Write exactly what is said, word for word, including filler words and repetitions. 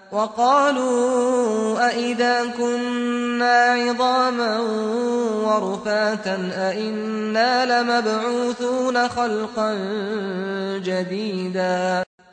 وقالوا أئذا كنا عظاما ورفاتا أئنا لمبعوثون خلقا جديدا